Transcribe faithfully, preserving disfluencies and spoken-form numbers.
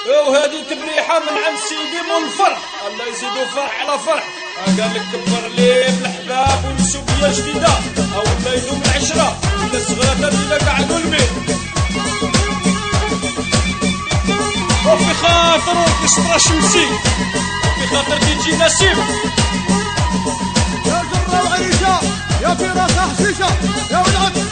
وهذه تبريحة من عند سيدي مول الفرح، الله يزيدو فرح على فرح. قال لك كبر ليه بالحباب ونسوبيا جديدة، أو لا يدوم العشرة ولا صغرى تبينا قعدوا الميت. وفي خاطر الكسرة شمسي، وفي خاطر كي تجي نسيم. يا جرة العريشة يا في راسها حشيشة يا ولعت